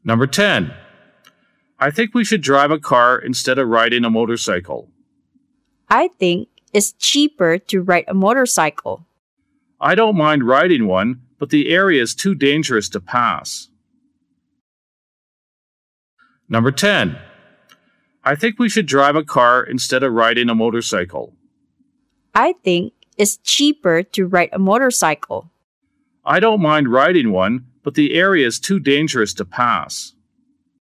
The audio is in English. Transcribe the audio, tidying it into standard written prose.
Number 10. I think we should drive a car instead of riding a motorcycle. I think it's cheaper to ride a motorcycle. I don't mind riding one, but the area is too dangerous to pass. Number 10. I think we should drive a car instead of riding a motorcycle. I think it's cheaper to ride a motorcycle. I don't mind riding one, but the area is too dangerous to pass.